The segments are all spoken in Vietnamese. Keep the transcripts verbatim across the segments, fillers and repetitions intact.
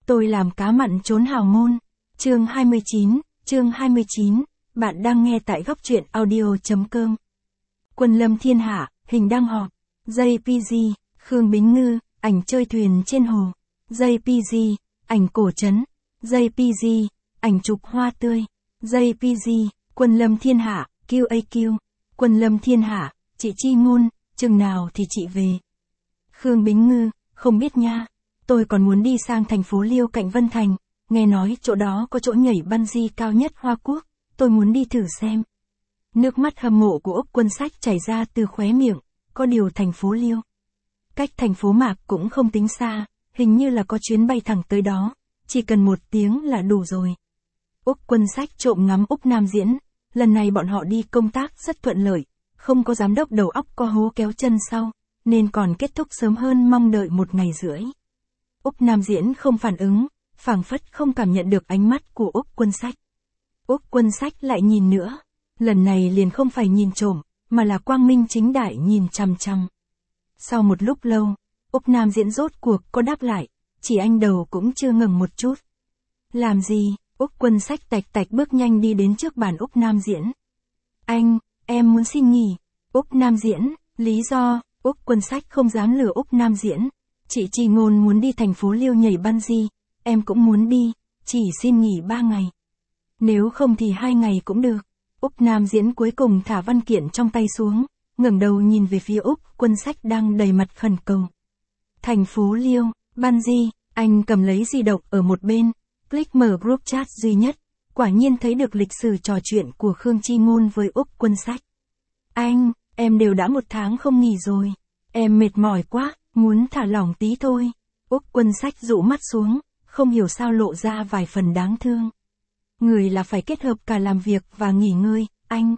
Tôi làm cá mặn trốn hào môn. Chương hai mươi chín, chương hai mươi chín, bạn đang nghe tại góc truyện audio.com. Quân lâm thiên hạ, hình đăng họp. jê pê giê, Khương Bính Ngư, ảnh chơi thuyền trên hồ. jê pê giê, ảnh cổ trấn. jê pê giê, ảnh chụp hoa tươi. jê pê giê, quân lâm thiên hạ, quy a quy. Quân lâm thiên hạ, chị Chi Ngôn, chừng nào thì chị về. Khương Bính Ngư, không biết nha. Tôi còn muốn đi sang thành phố Liêu cạnh Vân Thành, nghe nói chỗ đó có chỗ nhảy bungee cao nhất Hoa Quốc, tôi muốn đi thử xem. Nước mắt hâm mộ của Úc Quân Sách chảy ra từ khóe miệng, có điều thành phố Liêu. Cách thành phố Mạc cũng không tính xa, hình như là có chuyến bay thẳng tới đó, chỉ cần một tiếng là đủ rồi. Úc Quân Sách trộm ngắm Úc Nam diễn, lần này bọn họ đi công tác rất thuận lợi, không có giám đốc đầu óc co hố kéo chân sau, nên còn kết thúc sớm hơn mong đợi một ngày rưỡi. Úc Nam diễn không phản ứng, phảng phất không cảm nhận được ánh mắt của Úc Quân Sách. Úc Quân Sách lại nhìn nữa, lần này liền không phải nhìn trộm, mà là quang minh chính đại nhìn chằm chằm. Sau một lúc lâu, Úc Nam diễn rốt cuộc có đáp lại, chỉ anh đầu cũng chưa ngẩng một chút. Làm gì? Úc Quân Sách tạch tạch bước nhanh đi đến trước bàn Úc Nam diễn. Anh, em muốn xin nghỉ. Úc Nam diễn, lý do? Úc Quân Sách không dám lừa Úc Nam diễn. Chị Chi Ngôn muốn đi thành phố Liêu nhảy bungee, em cũng muốn đi, chỉ xin nghỉ ba ngày. Nếu không thì hai ngày cũng được. Úc Nam diễn cuối cùng thả văn kiện trong tay xuống, ngẩng đầu nhìn về phía Úc Quân Sách đang đầy mặt khẩn cầu. Thành phố Liêu, bungee, anh cầm lấy di động ở một bên, click mở group chat duy nhất, quả nhiên thấy được lịch sử trò chuyện của Khương Chi Ngôn với Úc Quân Sách. Anh, em đều đã một tháng không nghỉ rồi, em mệt mỏi quá, muốn thả lỏng tí thôi. Úc Quân Sách dụ mắt xuống, không hiểu sao lộ ra vài phần đáng thương. Người là phải kết hợp cả làm việc và nghỉ ngơi, anh.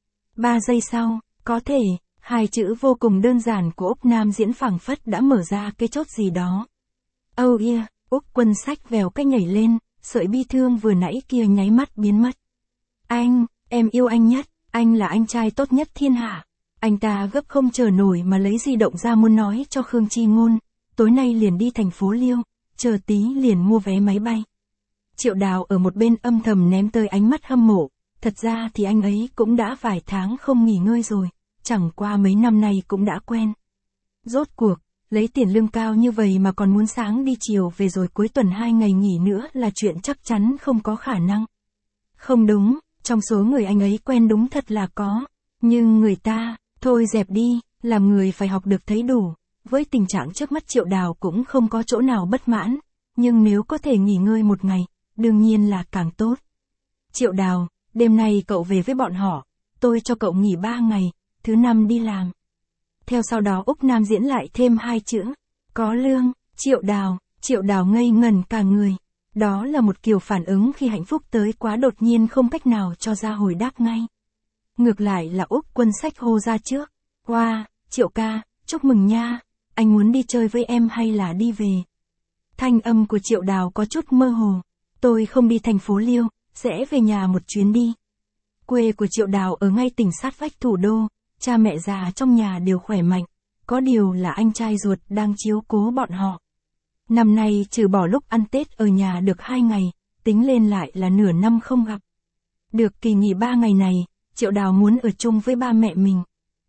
Ba giây sau, có thể, hai chữ vô cùng đơn giản của Úc Nam diễn phảng phất đã mở ra cái chốt gì đó. Oh yeah, Úc Quân Sách vèo cách nhảy lên, sợi bi thương vừa nãy kia nháy mắt biến mất. Anh, em yêu anh nhất, anh là anh trai tốt nhất thiên hạ. Anh ta gấp không chờ nổi mà lấy di động ra muốn nói cho Khương Chi Ngôn, tối nay liền đi thành phố Liêu, chờ tí liền mua vé máy bay. Triệu Đào ở một bên âm thầm ném tới ánh mắt hâm mộ, thật ra thì anh ấy cũng đã vài tháng không nghỉ ngơi rồi, chẳng qua mấy năm nay cũng đã quen. Rốt cuộc, lấy tiền lương cao như vậy mà còn muốn sáng đi chiều về rồi cuối tuần hai ngày nghỉ nữa là chuyện chắc chắn không có khả năng. Không đúng, trong số người anh ấy quen đúng thật là có, nhưng người ta, thôi dẹp đi, làm người phải học được thấy đủ. Với tình trạng trước mắt Triệu Đào cũng không có chỗ nào bất mãn, nhưng nếu có thể nghỉ ngơi một ngày, đương nhiên là càng tốt. Triệu Đào, đêm nay cậu về với bọn họ, tôi cho cậu nghỉ ba ngày, thứ năm đi làm. Theo sau đó Úc Nam diễn lại thêm hai chữ, có lương. Triệu Đào, Triệu Đào ngây ngần cả người. Đó là một kiểu phản ứng khi hạnh phúc tới quá đột nhiên không cách nào cho ra hồi đáp ngay. Ngược lại là Úc Quân Sách hô ra trước. Wow, Triệu ca, chúc mừng nha, anh muốn đi chơi với em hay là đi về? Thanh âm của Triệu Đào có chút mơ hồ. Tôi không đi thành phố Liêu, sẽ về nhà một chuyến đi. Quê của Triệu Đào ở ngay tỉnh sát vách thủ đô, cha mẹ già trong nhà đều khỏe mạnh, có điều là anh trai ruột đang chiếu cố bọn họ. Năm nay trừ bỏ lúc ăn Tết ở nhà được hai ngày, tính lên lại là nửa năm không gặp. Được kỳ nghỉ ba ngày này, Triệu Đào muốn ở chung với ba mẹ mình.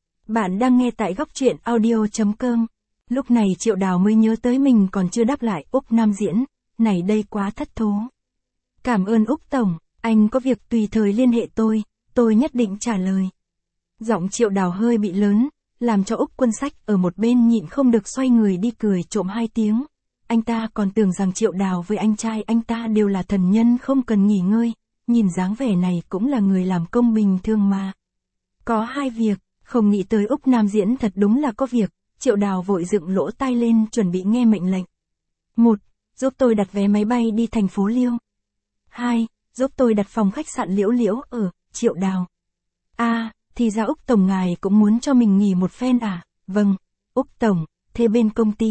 Bạn đang nghe tại góc truyện audio.com. Lúc này Triệu Đào mới nhớ tới mình còn chưa đáp lại Úc Nam diễn, này đây quá thất thố. Cảm ơn Úc Tổng, anh có việc tùy thời liên hệ tôi, tôi nhất định trả lời. Giọng Triệu Đào hơi bị lớn, làm cho Úc Quân Sách ở một bên nhịn không được xoay người đi cười trộm hai tiếng. Anh ta còn tưởng rằng Triệu Đào với anh trai anh ta đều là thần nhân không cần nghỉ ngơi, nhìn dáng vẻ này cũng là người làm công bình thường mà. Có hai việc, không nghĩ tới Úc Nam diễn thật đúng là có việc, Triệu Đào vội dựng lỗ tai lên chuẩn bị nghe mệnh lệnh. Một, giúp tôi đặt vé máy bay đi thành phố Liêu. Hai, giúp tôi đặt phòng khách sạn Liễu Liễu ở Triệu Đào. À, thì ra Úc Tổng ngài cũng muốn cho mình nghỉ một phen à? Vâng, Úc Tổng, thế bên công ty.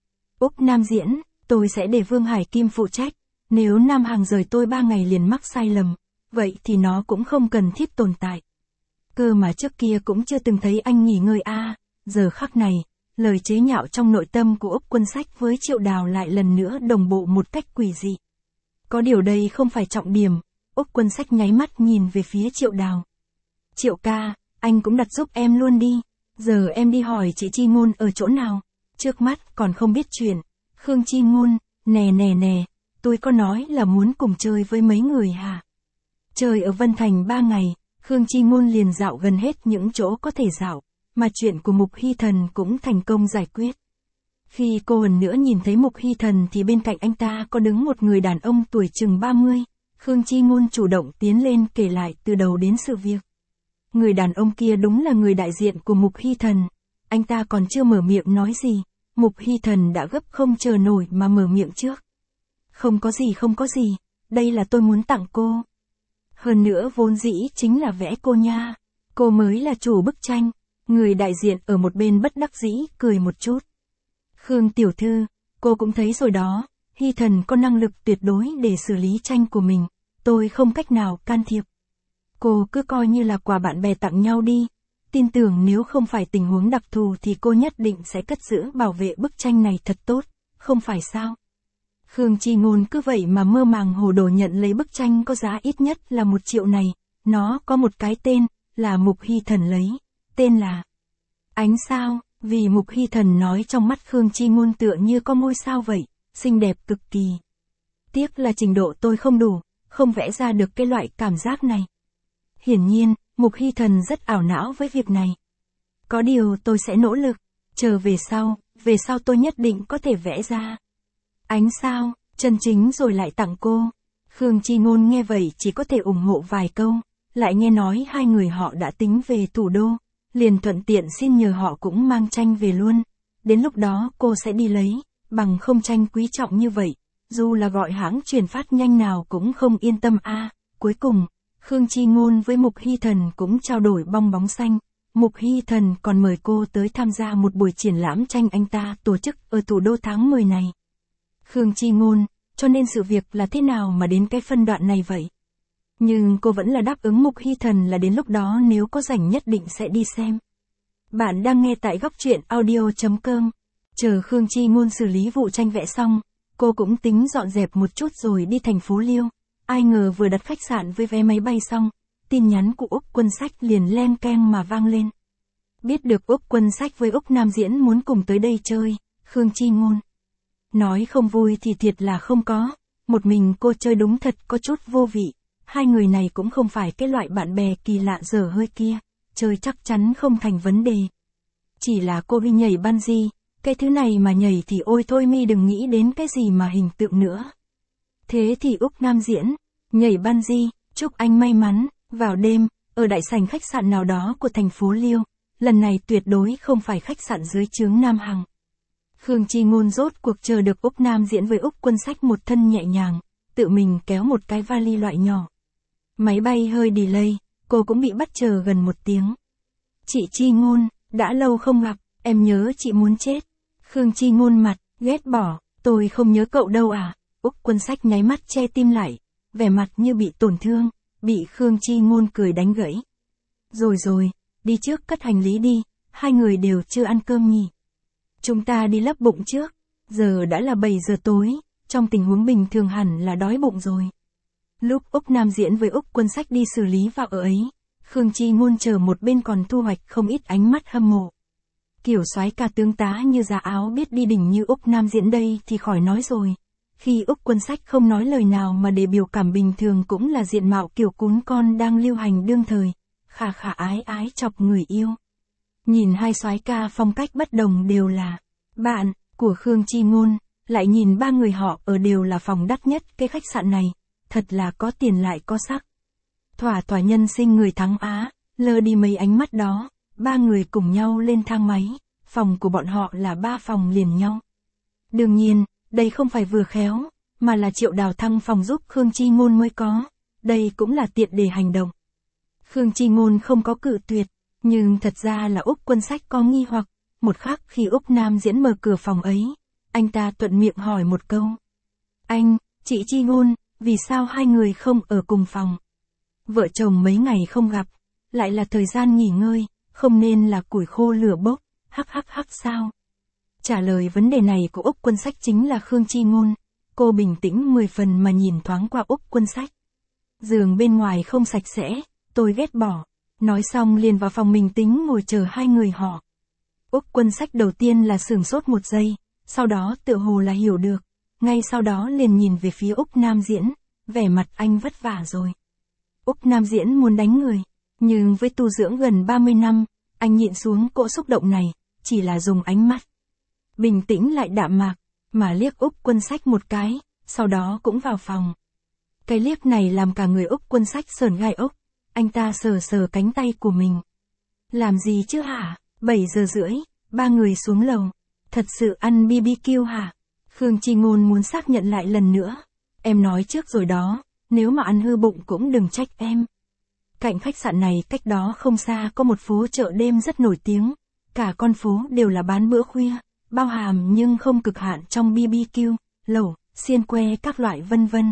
Úc Nam diễn, tôi sẽ để Vương Hải Kim phụ trách, nếu Nam Hàng rời tôi ba ngày liền mắc sai lầm, vậy thì nó cũng không cần thiết tồn tại. Cơ mà trước kia cũng chưa từng thấy anh nghỉ ngơi à, giờ khắc này, lời chế nhạo trong nội tâm của Úc Quân Sách với Triệu Đào lại lần nữa đồng bộ một cách quỷ dị. Có điều đây không phải trọng điểm, Úc Quân Sách nháy mắt nhìn về phía Triệu Đào. Triệu ca, anh cũng đặt giúp em luôn đi, giờ em đi hỏi chị Chi Ngôn ở chỗ nào, trước mắt còn không biết chuyện. Khương Chi Ngôn, nè nè nè, tôi có nói là muốn cùng chơi với mấy người hả? Chơi ở Vân Thành ba ngày, Khương Chi Ngôn liền dạo gần hết những chỗ có thể dạo, mà chuyện của Mục Hy Thần cũng thành công giải quyết. Khi cô lần nữa nhìn thấy Mục Hy Thần thì bên cạnh anh ta có đứng một người đàn ông tuổi chừng ba mươi, Khương Chi Ngôn chủ động tiến lên kể lại từ đầu đến sự việc. Người đàn ông kia đúng là người đại diện của Mục Hy Thần, anh ta còn chưa mở miệng nói gì, Mục Hy Thần đã gấp không chờ nổi mà mở miệng trước. Không có gì không có gì, đây là tôi muốn tặng cô. Hơn nữa vốn dĩ chính là vẽ cô nha, cô mới là chủ bức tranh. Người đại diện ở một bên bất đắc dĩ cười một chút. Khương tiểu thư, cô cũng thấy rồi đó, Hy Thần có năng lực tuyệt đối để xử lý tranh của mình, tôi không cách nào can thiệp. Cô cứ coi như là quà bạn bè tặng nhau đi, tin tưởng nếu không phải tình huống đặc thù thì cô nhất định sẽ cất giữ bảo vệ bức tranh này thật tốt, không phải sao? Khương Chi Ngôn cứ vậy mà mơ màng hồ đồ nhận lấy bức tranh có giá ít nhất là một triệu này, nó có một cái tên, là Mục Hy Thần lấy, tên là Ánh Sao, vì Mục Hy Thần nói trong mắt Khương Chi Ngôn tựa như có ngôi sao vậy, xinh đẹp cực kỳ. Tiếc là trình độ tôi không đủ, không vẽ ra được cái loại cảm giác này. Hiển nhiên, Mục Hy Thần rất ảo não với việc này. Có điều tôi sẽ nỗ lực, chờ về sau, về sau tôi nhất định có thể vẽ ra. Ánh sao, chân chính rồi lại tặng cô. Khương Chi Ngôn nghe vậy chỉ có thể ủng hộ vài câu, lại nghe nói hai người họ đã tính về thủ đô, liền thuận tiện xin nhờ họ cũng mang tranh về luôn. Đến lúc đó cô sẽ đi lấy, bằng không tranh quý trọng như vậy, dù là gọi hãng chuyển phát nhanh nào cũng không yên tâm a. À, cuối cùng, Khương Chi Ngôn với Mục Hy Thần cũng trao đổi bong bóng xanh. Mục Hy Thần còn mời cô tới tham gia một buổi triển lãm tranh anh ta tổ chức ở thủ đô tháng mười này. Khương Chi Ngôn, cho nên sự việc là thế nào mà đến cái phân đoạn này vậy? Nhưng cô vẫn là đáp ứng Mục Hy Thần là đến lúc đó nếu có rảnh nhất định sẽ đi xem. Bạn đang nghe tại góc truyện audio chấm com. Chờ Khương Chi Ngôn xử lý vụ tranh vẽ xong, cô cũng tính dọn dẹp một chút rồi đi thành phố Liêu. Ai ngờ vừa đặt khách sạn với vé máy bay xong, tin nhắn của Úc Quân Sách liền len keng mà vang lên. Biết được Úc Quân Sách với Úc Nam Diễn muốn cùng tới đây chơi, Khương Chi Ngôn nói không vui thì thiệt là không có, một mình cô chơi đúng thật có chút vô vị, hai người này cũng không phải cái loại bạn bè kỳ lạ dở hơi kia, chơi chắc chắn không thành vấn đề. Chỉ là cô đi nhảy bungee, cái thứ này mà nhảy thì ôi thôi mi đừng nghĩ đến cái gì mà hình tượng nữa. Thế thì Úc Nam Diễn, nhảy bungee, chúc anh may mắn, vào đêm, ở đại sảnh khách sạn nào đó của thành phố Liêu, lần này tuyệt đối không phải khách sạn dưới trướng Nam Hằng. Khương Chi Ngôn rốt cuộc chờ được Úc Nam Diễn với Úc Quân Sách một thân nhẹ nhàng, tự mình kéo một cái vali loại nhỏ. Máy bay hơi delay, cô cũng bị bắt chờ gần một tiếng. Chị Chi Ngôn, đã lâu không gặp, em nhớ chị muốn chết. Khương Chi Ngôn mặt, ghét bỏ, tôi không nhớ cậu đâu à. Úc Quân Sách nháy mắt che tim lại, vẻ mặt như bị tổn thương, bị Khương Chi Ngôn cười đánh gãy. Rồi rồi, đi trước cất hành lý đi, hai người đều chưa ăn cơm nhỉ. Chúng ta đi lấp bụng trước, giờ đã là bảy giờ tối, trong tình huống bình thường hẳn là đói bụng rồi. Lúc Úc Nam Diễn với Úc Quân Sách đi xử lý vào ở ấy, Khương Chi Ngôn chờ một bên còn thu hoạch không ít ánh mắt hâm mộ. Kiểu soái ca tướng tá như giá áo biết đi đỉnh như Úc Nam Diễn đây thì khỏi nói rồi. Khi Úc Quân Sách không nói lời nào mà để biểu cảm bình thường cũng là diện mạo kiểu cún con đang lưu hành đương thời, khả khả ái ái chọc người yêu. Nhìn hai soái ca phong cách bất đồng đều là bạn của Khương Chi Ngôn, lại nhìn ba người họ ở đều là phòng đắt nhất cái khách sạn này, thật là có tiền lại có sắc. Thỏa thỏa nhân sinh người thắng Á, lơ đi mấy ánh mắt đó, ba người cùng nhau lên thang máy, phòng của bọn họ là ba phòng liền nhau. Đương nhiên, đây không phải vừa khéo, mà là Triệu Đào thăng phòng giúp Khương Chi Ngôn mới có, đây cũng là tiện để hành động. Khương Chi Ngôn không có cự tuyệt, nhưng thật ra là Úc Quân Sách có nghi hoặc, một khắc khi Úc Nam Diễn mở cửa phòng ấy, anh ta thuận miệng hỏi một câu. Anh, chị Chi Ngôn, vì sao hai người không ở cùng phòng? Vợ chồng mấy ngày không gặp, lại là thời gian nghỉ ngơi, không nên là củi khô lửa bốc, hắc hắc hắc sao, Trả lời vấn đề này của Úc Quân Sách chính là Khương Chi Ngôn. Cô bình tĩnh mười phần mà nhìn thoáng qua Úc Quân Sách. Giường bên ngoài không sạch sẽ, tôi ghét bỏ. Nói xong liền vào phòng mình tính ngồi chờ hai người họ. Úc Quân Sách đầu tiên là sửng sốt một giây, sau đó tựa hồ là hiểu được. Ngay sau đó liền nhìn về phía Úc Nam Diễn, vẻ mặt anh vất vả rồi. Úc Nam Diễn muốn đánh người, nhưng với tu dưỡng gần ba mươi năm, anh nhịn xuống cỗ xúc động này, chỉ là dùng ánh mắt bình tĩnh lại đạm mạc, mà liếc Úc Quân Sách một cái, sau đó cũng vào phòng. Cái liếc này làm cả người Úc Quân Sách sởn gai ốc, anh ta sờ sờ cánh tay của mình. Làm gì chứ hả? bảy giờ rưỡi, ba người xuống lầu. Thật sự ăn bê bê kiu hả? Khương Chi Ngôn muốn xác nhận lại lần nữa. Em nói trước rồi đó, nếu mà ăn hư bụng cũng đừng trách em. Cạnh khách sạn này cách đó không xa có một phố chợ đêm rất nổi tiếng. Cả con phố đều là bán bữa khuya, bao hàm nhưng không cực hạn trong bê bê kiu, lẩu, xiên que các loại vân vân.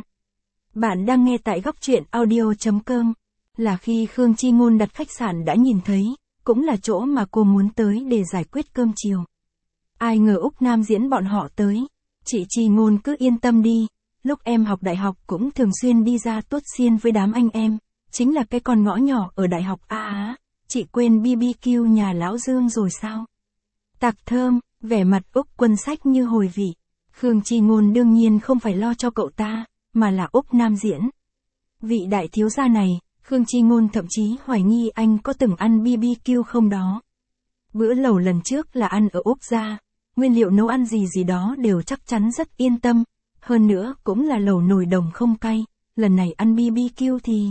Bạn đang nghe tại góc truyện audio chấm com. Là khi Khương Chi Ngôn đặt khách sạn đã nhìn thấy, cũng là chỗ mà cô muốn tới để giải quyết cơm chiều. Ai ngờ Úc Nam Diễn bọn họ tới. Chị Chi Ngôn cứ yên tâm đi, lúc em học đại học cũng thường xuyên đi ra tuốt xiên với đám anh em, chính là cái con ngõ nhỏ ở đại học a á, chị quên bê bê kiu nhà lão Dương rồi sao? Tạc thơm, vẻ mặt Úc Quân Sách như hồi vị. Khương Chi Ngôn đương nhiên không phải lo cho cậu ta, mà là Úc Nam Diễn. Vị đại thiếu gia này, Khương Chi Ngôn thậm chí hoài nghi anh có từng ăn bê bê kiu không đó. Bữa lẩu lần trước là ăn ở Úc gia, nguyên liệu nấu ăn gì gì đó đều chắc chắn rất yên tâm, hơn nữa cũng là lẩu nồi đồng không cay, lần này ăn bê bê kiu thì...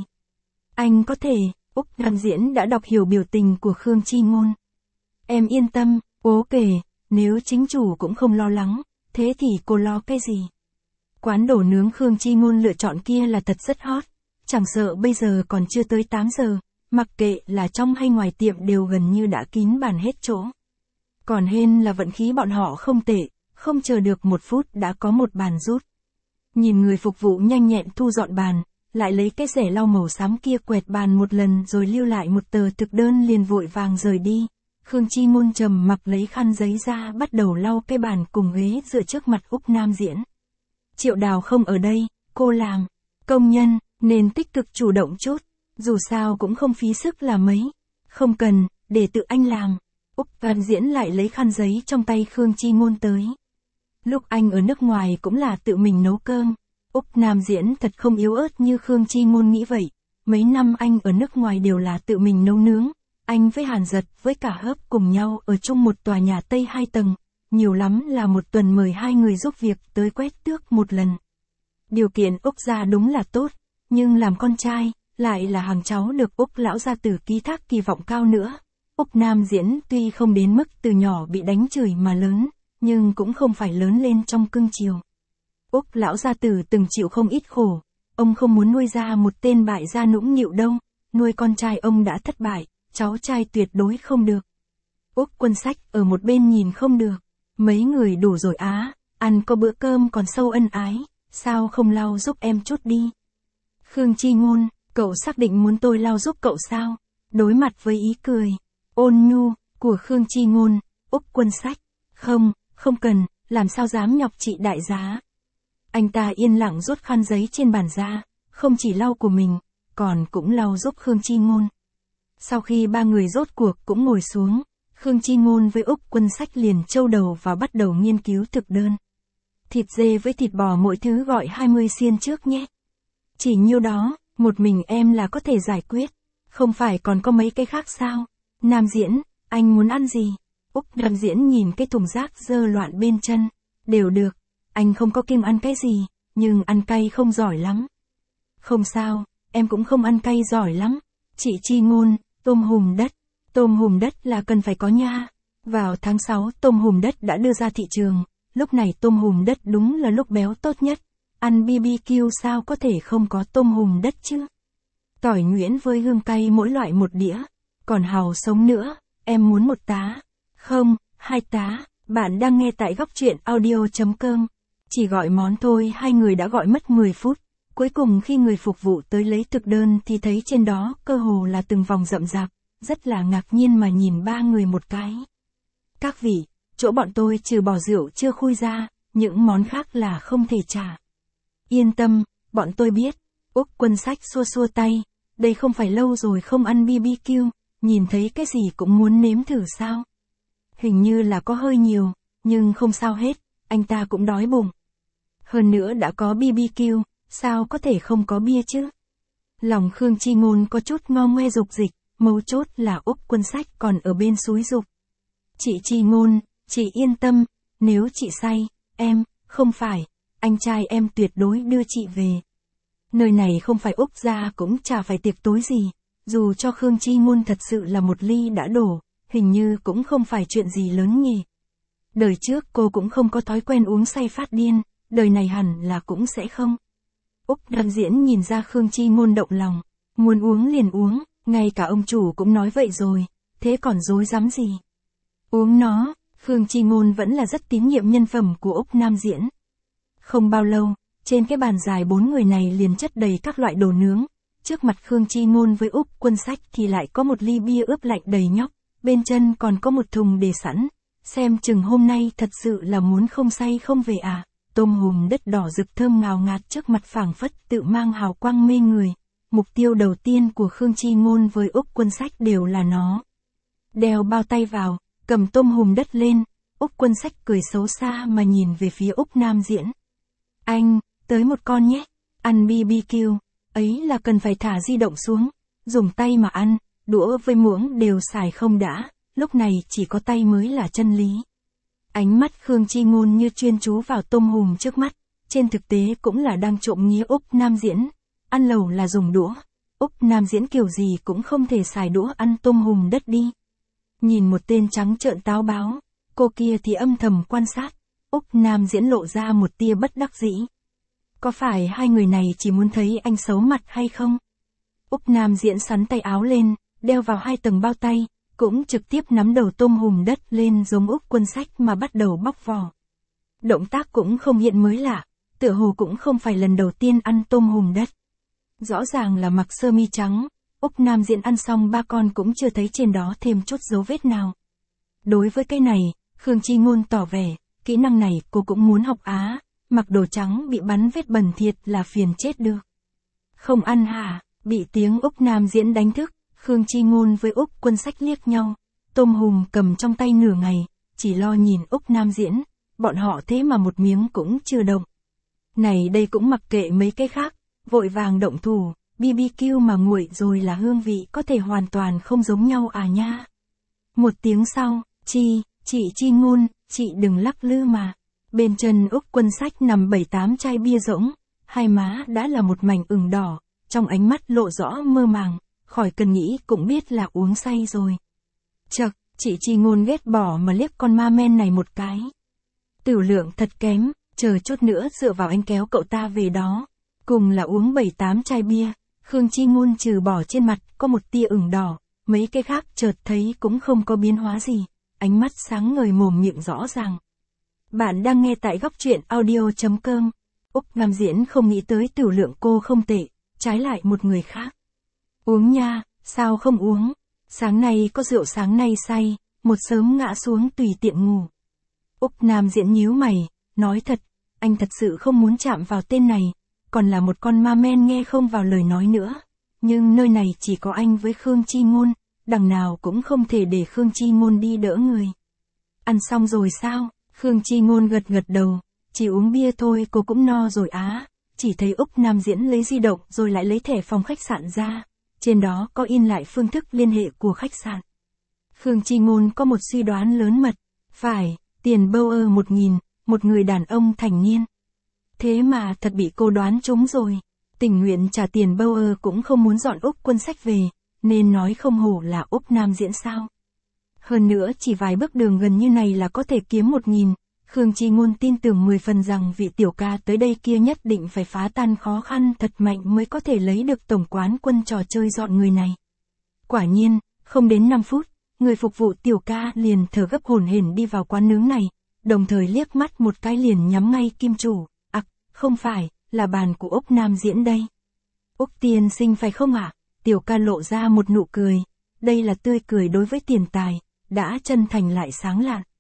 Anh có thể, Úc Nam Diễn đã đọc hiểu biểu tình của Khương Chi Ngôn. Em yên tâm, ố kể, nếu chính chủ cũng không lo lắng, thế thì cô lo cái gì? Quán đồ nướng Khương Chi Ngôn lựa chọn kia là thật rất hot, chẳng sợ bây giờ còn chưa tới tám giờ, mặc kệ là trong hay ngoài tiệm đều gần như đã kín bàn hết chỗ. Còn hên là vận khí bọn họ không tệ, không chờ được một phút đã có một bàn rút. Nhìn người phục vụ nhanh nhẹn thu dọn bàn, lại lấy cái rẻ lau màu xám kia quẹt bàn một lần rồi lưu lại một tờ thực đơn liền vội vàng rời đi. Khương Chi Ngôn trầm mặc lấy khăn giấy ra bắt đầu lau cái bàn cùng ghế dựa trước mặt Úc Nam Diễn. Triệu Đào không ở đây, cô làm công nhân, nên tích cực chủ động chút, dù sao cũng không phí sức là mấy. Không cần, để tự anh làm. Úc Nam Diễn lại lấy khăn giấy trong tay Khương Chi Ngôn tới. Lúc anh ở nước ngoài cũng là tự mình nấu cơm. Úc Nam Diễn thật không yếu ớt như Khương Chi Ngôn nghĩ vậy. Mấy năm anh ở nước ngoài đều là tự mình nấu nướng. Anh với Hàn Giật với cả Hớp cùng nhau ở chung một tòa nhà Tây hai tầng. Nhiều lắm là một tuần mời hai người giúp việc tới quét tước một lần. Điều kiện Úc gia đúng là tốt, nhưng làm con trai, lại là hàng cháu được Úc lão gia tử ký thác kỳ vọng cao nữa. Úc Nam Diễn tuy không đến mức từ nhỏ bị đánh chửi mà lớn, nhưng cũng không phải lớn lên trong cưng chiều. Úc lão gia tử từng chịu không ít khổ, ông không muốn nuôi ra một tên bại gia nũng nịu đâu, nuôi con trai ông đã thất bại, cháu trai tuyệt đối không được. Úc Quân Sách ở một bên nhìn không được, mấy người đủ rồi á, ăn có bữa cơm còn sâu ân ái, sao không lau giúp em chút đi. Khương Chi Ngôn, cậu xác định muốn tôi lau giúp cậu sao? Đối mặt với ý cười ôn nhu của Khương Chi Ngôn, Úc Quân Sách, không, không cần, làm sao dám nhọc chị đại giá. Anh ta yên lặng rút khăn giấy trên bàn ra, không chỉ lau của mình, còn cũng lau giúp Khương Chi Ngôn. Sau khi ba người rốt cuộc cũng ngồi xuống, Khương Chi Ngôn với Úc Quân Sách liền châu đầu và bắt đầu nghiên cứu thực đơn. Thịt dê với thịt bò mỗi thứ gọi hai mươi xiên trước nhé. Chỉ nhiêu đó, một mình em là có thể giải quyết, không phải còn có mấy cái khác sao? Nam Diễn, anh muốn ăn gì? Úc Nam Diễn nhìn cái thùng rác dơ loạn bên chân. Đều được, anh không có kiêng ăn cái gì, nhưng ăn cay không giỏi lắm. Không sao, em cũng không ăn cay giỏi lắm. Chị Chi Ngôn, tôm hùm đất. Tôm hùm đất là cần phải có nha. Vào tháng sáu tôm hùm đất đã đưa ra thị trường, lúc này tôm hùm đất đúng là lúc béo tốt nhất. Ăn bê bê kiu sao có thể không có tôm hùm đất chứ? Tỏi nhuyễn với hương cay mỗi loại một đĩa. Còn hàu sống nữa, em muốn một tá. Không, hai tá. Bạn đang nghe tại góc truyện audio chấm com. Chỉ gọi món thôi hai người đã gọi mất mười phút. Cuối cùng khi người phục vụ tới lấy thực đơn thì thấy trên đó cơ hồ là từng vòng rậm rạp, rất là ngạc nhiên mà nhìn ba người một cái. Các vị, chỗ bọn tôi trừ bỏ rượu chưa khui ra, những món khác là không thể trả. Yên tâm, bọn tôi biết. Úc Quân Sách xua xua tay, đây không phải lâu rồi không ăn bê bê kiu, nhìn thấy cái gì cũng muốn nếm thử sao. Hình như là có hơi nhiều, nhưng không sao hết, anh ta cũng đói bụng. Hơn nữa đã có bê bê kiu, sao có thể không có bia chứ? Lòng Khương Chi Ngôn có chút ngo ngoe dục dịch, mấu chốt là Úc Quân Sách còn ở bên xúi giục. Chị Chi Ngôn, chị yên tâm, nếu chị say, em, không phải, anh trai em tuyệt đối đưa chị về. Nơi này không phải Úc gia cũng chả phải tiệc tối gì, dù cho Khương Chi Ngôn thật sự là một ly đã đổ, hình như cũng không phải chuyện gì lớn nhỉ. Đời trước cô cũng không có thói quen uống say phát điên, đời này hẳn là cũng sẽ không. Úc Nam Diễn nhìn ra Khương Chi Ngôn động lòng, muốn uống liền uống, ngay cả ông chủ cũng nói vậy rồi, thế còn dối dám gì. Uống nó, Khương Chi Ngôn vẫn là rất tín nhiệm nhân phẩm của Úc Nam Diễn. Không bao lâu, trên cái bàn dài bốn người này liền chất đầy các loại đồ nướng, trước mặt Khương Chi Ngôn với Úc Quân Sách thì lại có một ly bia ướp lạnh đầy nhóc, bên chân còn có một thùng để sẵn, xem chừng hôm nay thật sự là muốn không say không về à. Tôm hùm đất đỏ rực thơm ngào ngạt trước mặt phảng phất tự mang hào quang mê người, mục tiêu đầu tiên của Khương Chi Ngôn với Úc Quân Sách đều là nó. Đeo bao tay vào, cầm tôm hùm đất lên, Úc Quân Sách cười xấu xa mà nhìn về phía Úc Nam Diễn. Anh, tới một con nhé, ăn bê bê kiu, ấy là cần phải thả di động xuống, dùng tay mà ăn, đũa với muỗng đều xài không đã, lúc này chỉ có tay mới là chân lý. Ánh mắt Khương Chi Ngôn như chuyên chú vào tôm hùm trước mắt, trên thực tế cũng là đang trộm nghía Úc Nam Diễn, ăn lẩu là dùng đũa, Úc Nam Diễn kiểu gì cũng không thể xài đũa ăn tôm hùm đất đi. Nhìn một tên trắng trợn táo báo, cô kia thì âm thầm quan sát, Úc Nam Diễn lộ ra một tia bất đắc dĩ. Có phải hai người này chỉ muốn thấy anh xấu mặt hay không? Úc Nam Diễn sắn tay áo lên, đeo vào hai tầng bao tay, cũng trực tiếp nắm đầu tôm hùm đất lên giống Úc Quân Sách mà bắt đầu bóc vỏ. Động tác cũng không hiện mới lạ, tựa hồ cũng không phải lần đầu tiên ăn tôm hùm đất. Rõ ràng là mặc sơ mi trắng, Úc Nam Diễn ăn xong ba con cũng chưa thấy trên đó thêm chút dấu vết nào. Đối với cái này, Khương Chi Ngôn tỏ vẻ, kỹ năng này cô cũng muốn học á, mặc đồ trắng bị bắn vết bẩn thiệt là phiền chết được. Không ăn hả, bị tiếng Úc Nam Diễn đánh thức, Khương Chi Ngôn với Úc Quân Sách liếc nhau, tôm hùm cầm trong tay nửa ngày, chỉ lo nhìn Úc Nam Diễn, bọn họ thế mà một miếng cũng chưa động. Này đây cũng mặc kệ mấy cái khác, vội vàng động thủ, bê bê kiu mà nguội rồi là hương vị có thể hoàn toàn không giống nhau à nha. Một tiếng sau, Chi, chị Chi Ngôn, chị đừng lắc lư mà. Bên chân Úc Quân Sách nằm bảy tám chai bia rỗng, hai má đã là một mảnh ửng đỏ, trong ánh mắt lộ rõ mơ màng, khỏi cần nghĩ cũng biết là uống say rồi. Chậc, chị Chi Ngôn ghét bỏ mà liếc con ma men này một cái. Tửu lượng thật kém, chờ chút nữa dựa vào anh kéo cậu ta về đó. Cùng là uống bảy tám chai bia, Khương Chi Ngôn trừ bỏ trên mặt có một tia ửng đỏ, mấy cái khác chợt thấy cũng không có biến hóa gì, ánh mắt sáng ngời mồm miệng rõ ràng. Bạn đang nghe tại góc truyện audio chấm com. Úc Nam Diễn không nghĩ tới tửu lượng cô không tệ, trái lại một người khác. Uống nha, sao không uống? Sáng nay có rượu sáng nay say, một sớm ngã xuống tùy tiện ngủ. Úc Nam Diễn nhíu mày, nói thật, anh thật sự không muốn chạm vào tên này, còn là một con ma men nghe không vào lời nói nữa. Nhưng nơi này chỉ có anh với Khương Chi Ngôn, đằng nào cũng không thể để Khương Chi Ngôn đi đỡ người. Ăn xong rồi sao? Khương Chi Ngôn gật gật đầu, chỉ uống bia thôi cô cũng no rồi á, chỉ thấy Úc Nam Diễn lấy di động rồi lại lấy thẻ phòng khách sạn ra, trên đó có in lại phương thức liên hệ của khách sạn. Khương Chi Ngôn có một suy đoán lớn mật, phải, tiền Bauer một nghìn, một người đàn ông thành niên. Thế mà thật bị cô đoán trúng rồi, tình nguyện trả tiền Bauer cũng không muốn dọn Úc Quân Sách về, nên nói không hổ là Úc Nam Diễn sao. Hơn nữa chỉ vài bước đường gần như này là có thể kiếm một nghìn, Khương Chi Ngôn tin tưởng mười phần rằng vị tiểu ca tới đây kia nhất định phải phá tan khó khăn thật mạnh mới có thể lấy được tổng quán quân trò chơi dọn người này. Quả nhiên, không đến năm phút, người phục vụ tiểu ca liền thở gấp hổn hển đi vào quán nướng này, đồng thời liếc mắt một cái liền nhắm ngay kim chủ, ặc, à, không phải, là bàn của Úc Nam Diễn đây. Úc tiên sinh phải không ạ? À? Tiểu ca lộ ra một nụ cười, đây là tươi cười đối với tiền tài, đã chân thành lại sáng lạn.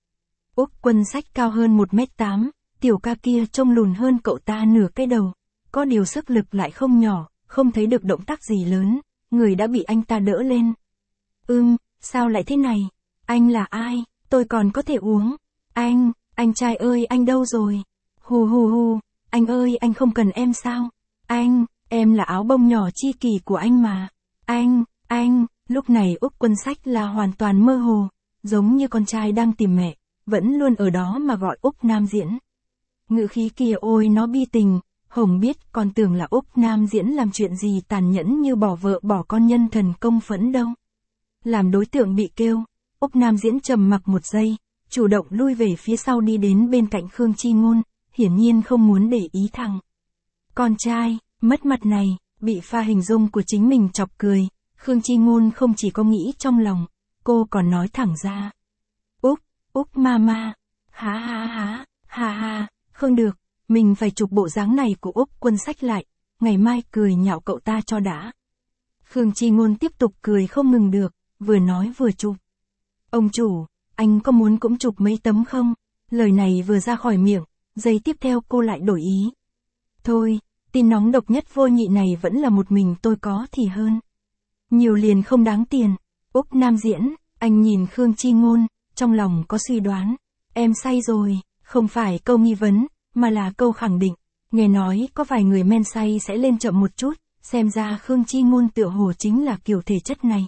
Úc Quân Sách cao hơn một mét tám, tiểu ca kia trông lùn hơn cậu ta nửa cái đầu. Có điều sức lực lại không nhỏ, không thấy được động tác gì lớn, người đã bị anh ta đỡ lên. Ưm, sao lại thế này? Anh là ai? Tôi còn có thể uống. Anh, anh trai ơi anh đâu rồi? Hù hù hù, anh ơi anh không cần em sao? Anh, em là áo bông nhỏ chi kỷ của anh mà. Anh, anh, lúc này Úc Quân Sách là hoàn toàn mơ hồ, giống như con trai đang tìm mẹ, vẫn luôn ở đó mà gọi Úc Nam Diễn. Ngữ khí kia ôi nó bi tình, Hồng biết còn tưởng là Úc Nam Diễn làm chuyện gì tàn nhẫn như bỏ vợ bỏ con nhân thần công phẫn đâu. Làm đối tượng bị kêu, Úc Nam Diễn trầm mặc một giây, chủ động lui về phía sau đi đến bên cạnh Khương Chi Ngôn, hiển nhiên không muốn để ý thằng con trai, mất mặt này, bị pha hình dung của chính mình chọc cười, Khương Chi Ngôn không chỉ có nghĩ trong lòng, cô còn nói thẳng ra. Úc, Úc mama, há há há, ha ha, không được, mình phải chụp bộ dáng này của Úc Quân Sách lại, ngày mai cười nhạo cậu ta cho đã. Khương Chi Ngôn tiếp tục cười không ngừng được, vừa nói vừa chụp. Ông chủ, anh có muốn cũng chụp mấy tấm không? Lời này vừa ra khỏi miệng, giây tiếp theo cô lại đổi ý. Thôi, tin nóng độc nhất vô nhị này vẫn là một mình tôi có thì hơn. Nhiều liền không đáng tiền. Úc Nam Diễn, anh nhìn Khương Chi Ngôn, trong lòng có suy đoán. Em say rồi, không phải câu nghi vấn, mà là câu khẳng định. Nghe nói có vài người men say sẽ lên chậm một chút, xem ra Khương Chi Ngôn tựa hồ chính là kiểu thể chất này.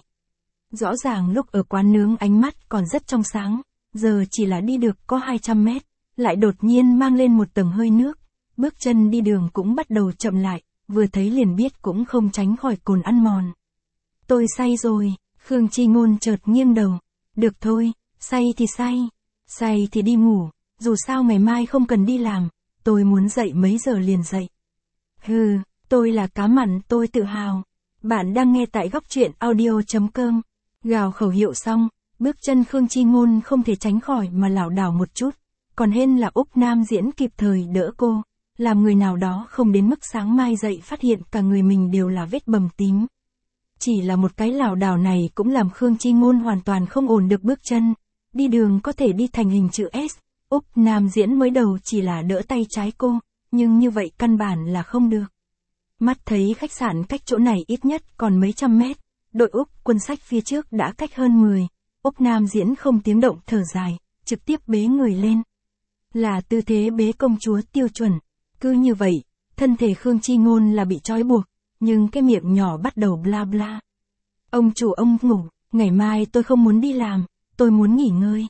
Rõ ràng lúc ở quán nướng ánh mắt còn rất trong sáng, giờ chỉ là đi được có hai trăm mét, lại đột nhiên mang lên một tầng hơi nước, bước chân đi đường cũng bắt đầu chậm lại, vừa thấy liền biết cũng không tránh khỏi cồn ăn mòn. Tôi say rồi, Khương Chi Ngôn chợt nghiêng đầu, được thôi, say thì say, say thì đi ngủ, dù sao ngày mai không cần đi làm, tôi muốn dậy mấy giờ liền dậy. Hừ, tôi là cá mặn tôi tự hào. Bạn đang nghe tại góc truyện audio chấm com. Gào khẩu hiệu xong, bước chân Khương Chi Ngôn không thể tránh khỏi mà lảo đảo một chút, còn hên là Úc Nam Diễn kịp thời đỡ cô, làm người nào đó không đến mức sáng mai dậy phát hiện cả người mình đều là vết bầm tím. Chỉ là một cái lảo đảo này cũng làm Khương Chi Ngôn hoàn toàn không ổn được bước chân, đi đường có thể đi thành hình chữ S, Úc Nam Diễn mới đầu chỉ là đỡ tay trái cô, nhưng như vậy căn bản là không được. Mắt thấy khách sạn cách chỗ này ít nhất còn mấy trăm mét, đội Úc Quân Sách phía trước đã cách hơn mười, Úc Nam Diễn không tiếng động thở dài, trực tiếp bế người lên. Là tư thế bế công chúa tiêu chuẩn, cứ như vậy, thân thể Khương Chi Ngôn là bị trói buộc, nhưng cái miệng nhỏ bắt đầu bla bla. Ông chủ ông ngủ, ngày mai tôi không muốn đi làm, tôi muốn nghỉ ngơi.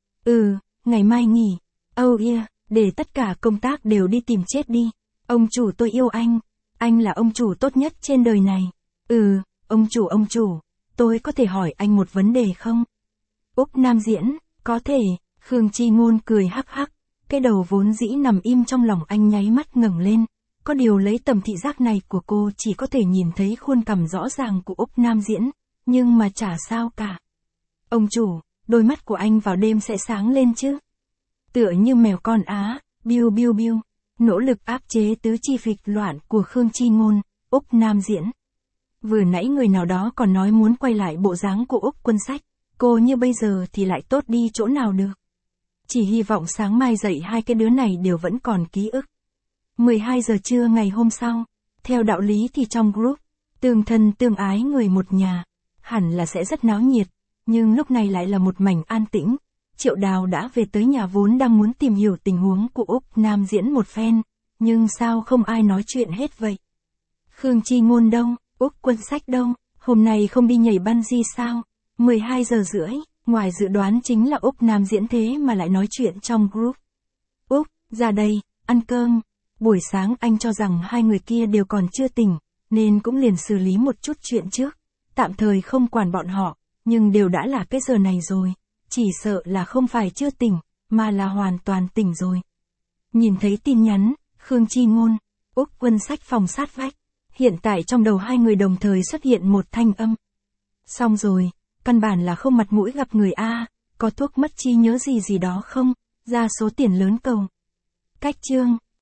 Ừ, ngày mai nghỉ, oh yeah, để tất cả công tác đều đi tìm chết đi. Ông chủ tôi yêu anh, anh là ông chủ tốt nhất trên đời này. Ừ, ông chủ ông chủ, tôi có thể hỏi anh một vấn đề không? Úc Nam Diễn, có thể, Khương Chi Ngôn cười hắc hắc, cái đầu vốn dĩ nằm im trong lòng anh nháy mắt ngẩng lên, có điều lấy tầm thị giác này của cô chỉ có thể nhìn thấy khuôn cằm rõ ràng của Úc Nam Diễn, nhưng mà chả sao cả. Ông chủ, đôi mắt của anh vào đêm sẽ sáng lên chứ? Tựa như mèo con Á, biu biu biu, nỗ lực áp chế tứ chi phịch loạn của Khương Chi Ngôn, Úc Nam Diễn. Vừa nãy người nào đó còn nói muốn quay lại bộ dáng của Úc Quân Sách, cô như bây giờ thì lại tốt đi chỗ nào được. Chỉ hy vọng sáng mai dậy hai cái đứa này đều vẫn còn ký ức. mười hai giờ trưa ngày hôm sau, theo đạo lý thì trong group, tương thân tương ái người một nhà, hẳn là sẽ rất náo nhiệt, nhưng lúc này lại là một mảnh an tĩnh. Triệu Đào đã về tới nhà vốn đang muốn tìm hiểu tình huống của Úc Nam Diễn một phen, nhưng sao không ai nói chuyện hết vậy? Khương Chi Ngôn đâu? Úc Quân Sách đâu? Hôm nay không đi nhảy bungee sao? mười hai giờ rưỡi, ngoài dự đoán chính là Úc Nam Diễn thế mà lại nói chuyện trong group. Úc, ra đây, ăn cơm. Buổi sáng anh cho rằng hai người kia đều còn chưa tỉnh, nên cũng liền xử lý một chút chuyện trước. Tạm thời không quản bọn họ, nhưng đều đã là cái giờ này rồi. Chỉ sợ là không phải chưa tỉnh, mà là hoàn toàn tỉnh rồi. Nhìn thấy tin nhắn, Khương Chi Ngôn, Úc Quân Sách phòng sát vách. Hiện tại trong đầu hai người đồng thời xuất hiện một thanh âm. Xong rồi, căn bản là không mặt mũi gặp người A, có thuốc mất trí nhớ gì gì đó không, ra số tiền lớn cầu. Cách chương.